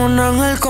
un ángel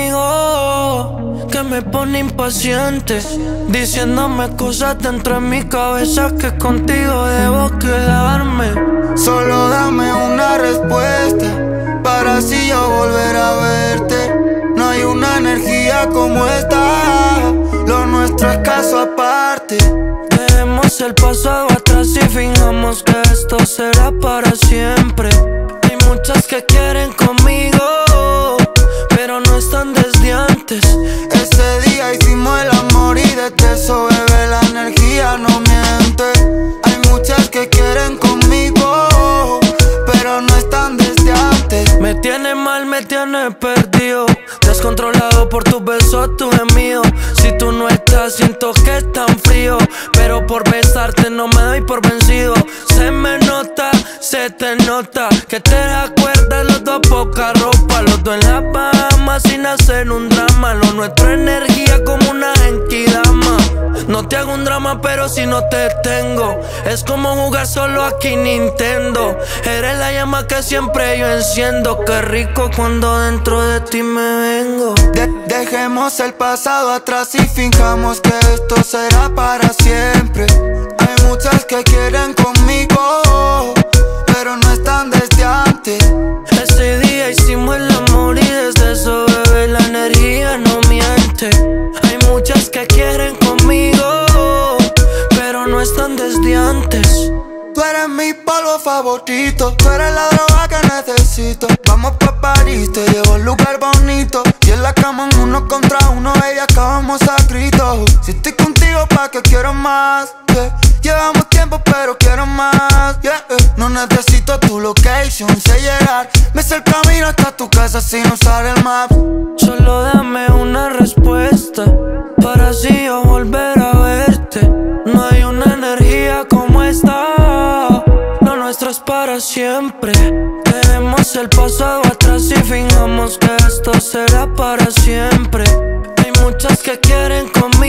conmigo que me pone impaciente, diciéndome cosas dentro de mi cabeza que contigo debo quedarme. Solo dame una respuesta para así yo volver a verte. No hay una energía como esta, lo nuestro es caso aparte. Dejemos el pasado atrás y fijamos que esto será para siempre. Hay muchas que quieren conmigo, pero no están desde antes. Ese día hicimos el amor y desde eso, bebé, la energía no miente. Hay muchas que quieren conmigo, pero no están desde antes. Me tiene mal, me tiene perdido, descontrolado por tus besos, tus gemidos. Si tú no estás, siento que es tan frío, pero por besarte no me doy por vencido. Se me nota, se te nota que te acuerdas, los dos poca ropa, los dos en la Bahama sin hacer un drama. Lo nuestro es energía como una genkidama. No te hago un drama, pero si no te tengo, es como jugar solo aquí Nintendo. Eres la llama que siempre yo enciendo. Qué rico cuando dentro de ti me vengo. Dejemos el pasado atrás y fijamos que esto será para siempre. Hay muchas que quieren conmigo, pero no están desde antes. Ese día hicimos el amor y desde eso, bebé, la energía no miente. Hay muchas que quieren conmigo, pero no están desde antes. Tú eres mi polvo favorito, tú eres la droga que necesito. Vamos pa' París, te llevo a un lugar bonito, y en la cama en 1 contra 1, baby, acabamos a gritos. Si estoy contigo, ¿pa' qué quiero más? Yeah. Llevamos tiempo, pero quiero más. Yeah. No necesito tu location, sé llegar. Me sé el camino hasta tu casa sin usar el map. Solo dame una respuesta para así yo volver a verte. No hay una energía como esta, lo nuestro es para siempre. Dejemos el pasado atrás y fijamos que esto será para siempre. Hay muchas que quieren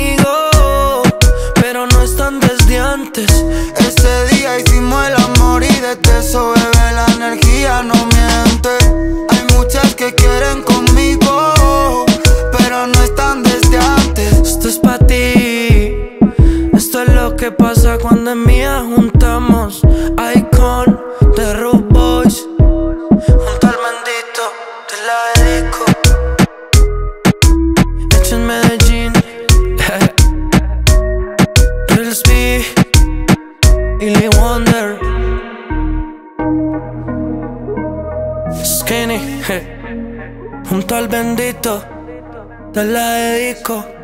conmigo, pero no están desde antes. Ese día hicimos el amor y desde eso, bebé, la energía no miente. Hay muchas que quieren conmigo, pero no están desde antes. Esto es pa' ti, esto es lo que pasa cuando en mía juntamos Icon de Rude Boys junto al Mendito, te la dedico. Hecho en Medellín, Real Speed y Lee Wonder, Skinny, junto al Bendito, te la dedico.